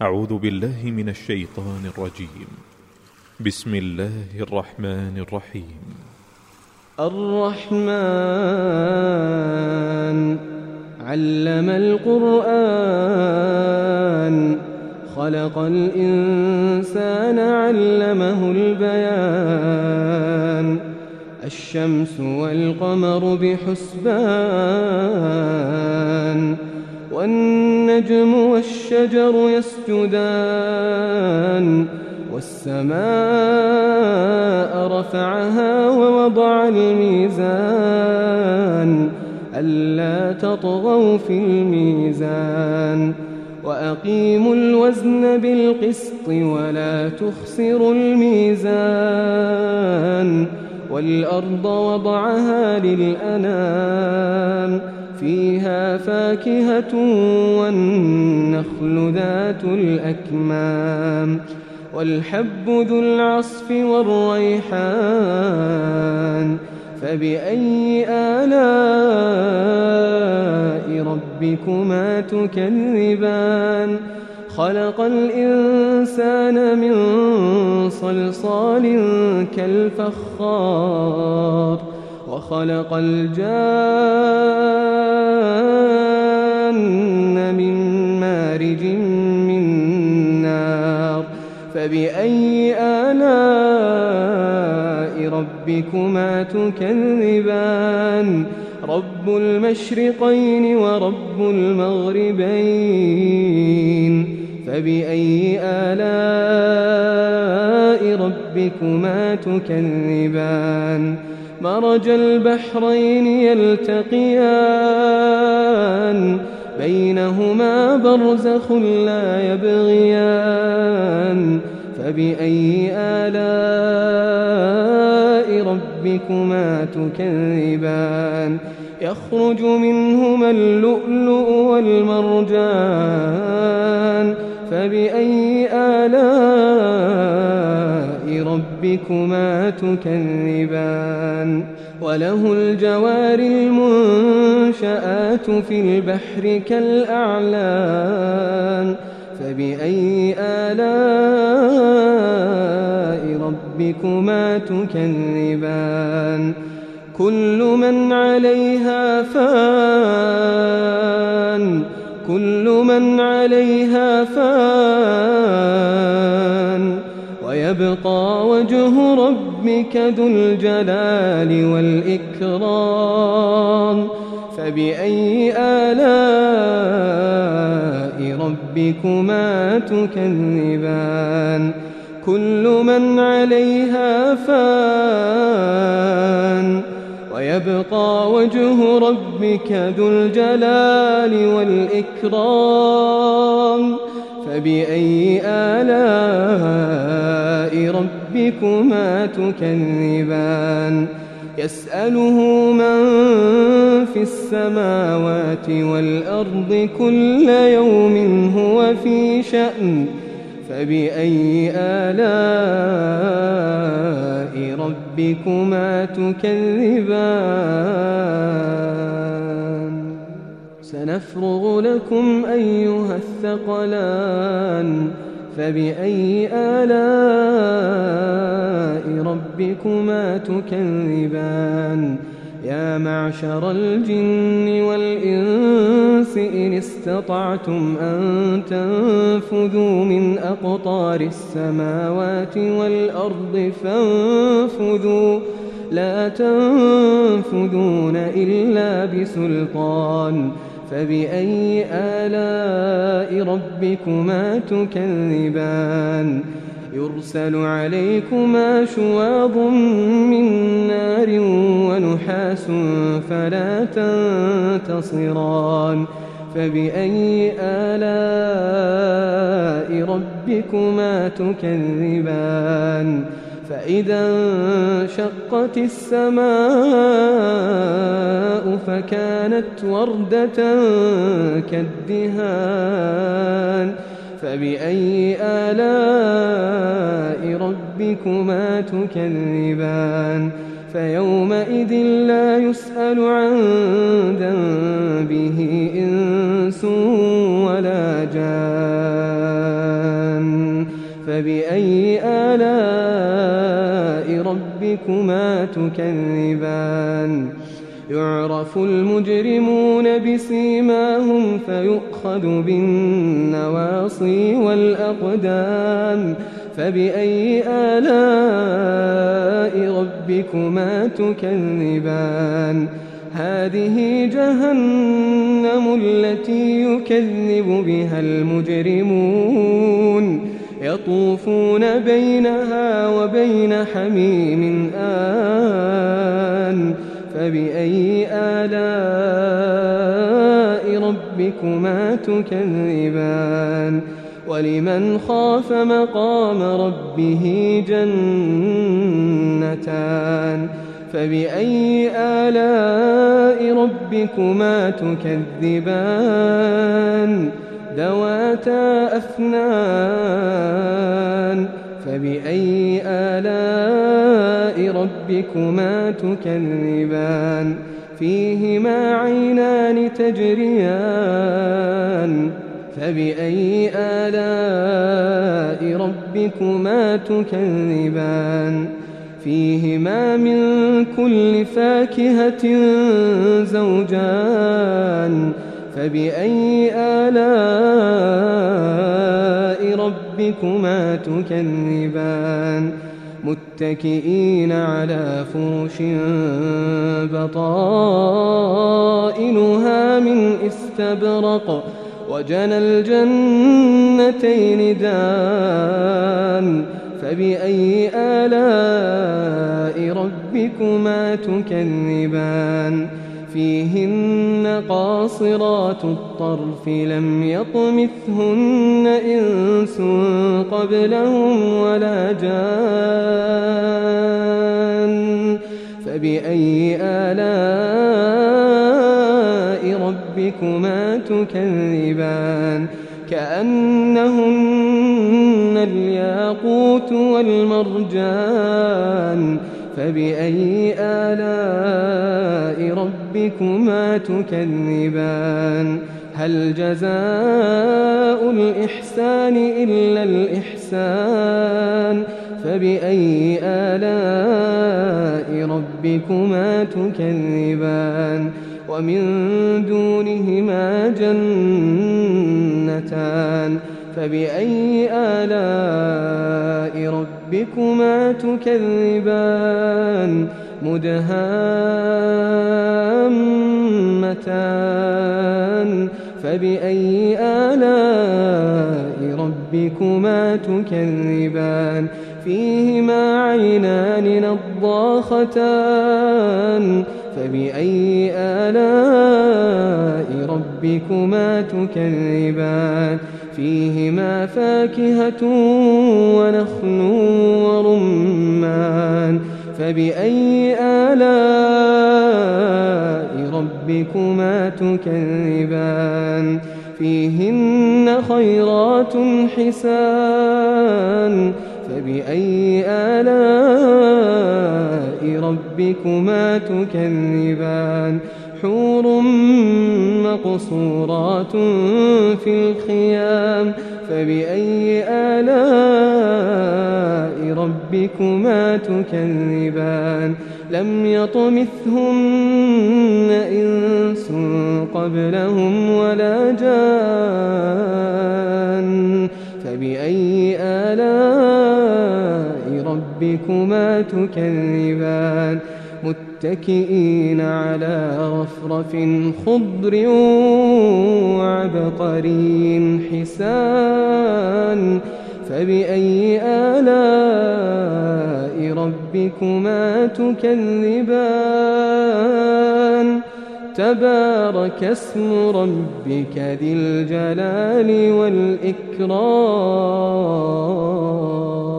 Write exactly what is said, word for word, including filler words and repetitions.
أعوذ بالله من الشيطان الرجيم. بسم الله الرحمن الرحيم. الرحمن علم القرآن خلق الإنسان علمه البيان الشمس والقمر بحسبان والنجم والشجر يسجدان والسماء رفعها ووضع الميزان ألا تطغوا في الميزان وأقيموا الوزن بالقسط ولا تخسروا الميزان والأرض وضعها للأنام فيها فاكهة والنخل ذات الأكمام والحب ذو العصف والريحان فبأي آلاء ربكما تكذبان خلق الإنسان من صلصال كالفخار وخلق الجان من مارج من نار فبأي آلاء ربكما تكذبان رب المشرقين ورب المغربين فبأي آلاء ربكما تكذبان مرج البحرين يلتقيان بينهما برزخ لا يبغيان فبأي آلاء ربكما تكذبان يخرج منهما اللؤلؤ والمرجان فبأي آلاء ربكما تكذبان وله الجوار المنشآت في البحر كالأعلام فبأي آلاء ربكما تكذبان كل من عليها فان كل من عليها فان ويبقى وجه ربك ذو الجلال والإكرام فبأي آلاء ربكما تكذبان كل من عليها فان ويبقى وجه ربك ذو الجلال والإكرام فبأي آلاء ربكما تكذبان يسأله من في السماوات والأرض كل يوم هو في شأن فبأي آلاء ربكما تكذبان سنفرغ لكم أيها الثقلان فبأي آلاء ربكما تكذبان يا معشر الجن والإنس إن استطعتم أن تنفذوا من أقطار السماوات والأرض فانفذوا لا تنفذون إلا بسلطان فبأي آلاء ربكما تكذبان يرسل عليكما شواظ من نار ونحاس فلا تنتصران فبأي آلاء ربكما تكذبان فإذا انشقت السماء فكانت وردة كالدهان فبأي آلاء ربكما تكذبان فيومئذ لا يسأل عن ذنبه إنس ولا جان. فبأي آلاء ربكما تكذبان يعرف المجرمون بسيماهم فيؤخذ بالنواصي والأقدام فبأي آلاء ربكما تكذبان هذه جهنم التي يكذب بها المجرمون يطوفون بينها وبين حميم آن فبأي آلاء ربكما تكذبان ولمن خاف مقام ربه جنتان فبأي آلاء ربكما تكذبان ذواتا أفنان فبأي آلاء ربكما تكذبان فيهما عينان تجريان فبأي آلاء ربكما تكذبان فيهما من كل فاكهة زوجان فبأي آلاء ربكما تكذبان متكئين على فرش بطائنها من استبرق وجنى الجنتين دان فبأي آلاء ربكما تكذبان فيهن قاصرات الطرف لم يطمثهن إنس قبلهم ولا جان فبأي آلاء ربكما تكذبان كأنهن الياقوت والمرجان فبأي آلاء ربكما تكذبان هل جزاء الإحسان إلا الإحسان فبأي آلاء ربكما تكذبان ومن دونهما جنتان فبأي آلاء ربكما تكذبان مدهامتان فبأي آلاء ربكما تكذبان فيهما عينان نضاختان فبأي آلاء ربكما تكذبان فيهما فاكهة ونخل ورمان فبأي آلاء ربكما تكذبان فيهن خيرات حسان فبأي آلاء ربكما تكذبان حور مقصورات في الخيام فبأي آلاء ربكما تكذبان لم يطمثهن إنس قبلهم ولا جان فبأي آلاء ربكما تكذبان متكئين على رفرف خضر وعبقري حسان فبأي آلاء ربكما تكذبان تبارك اسم ربك ذي الجلال والإكرام.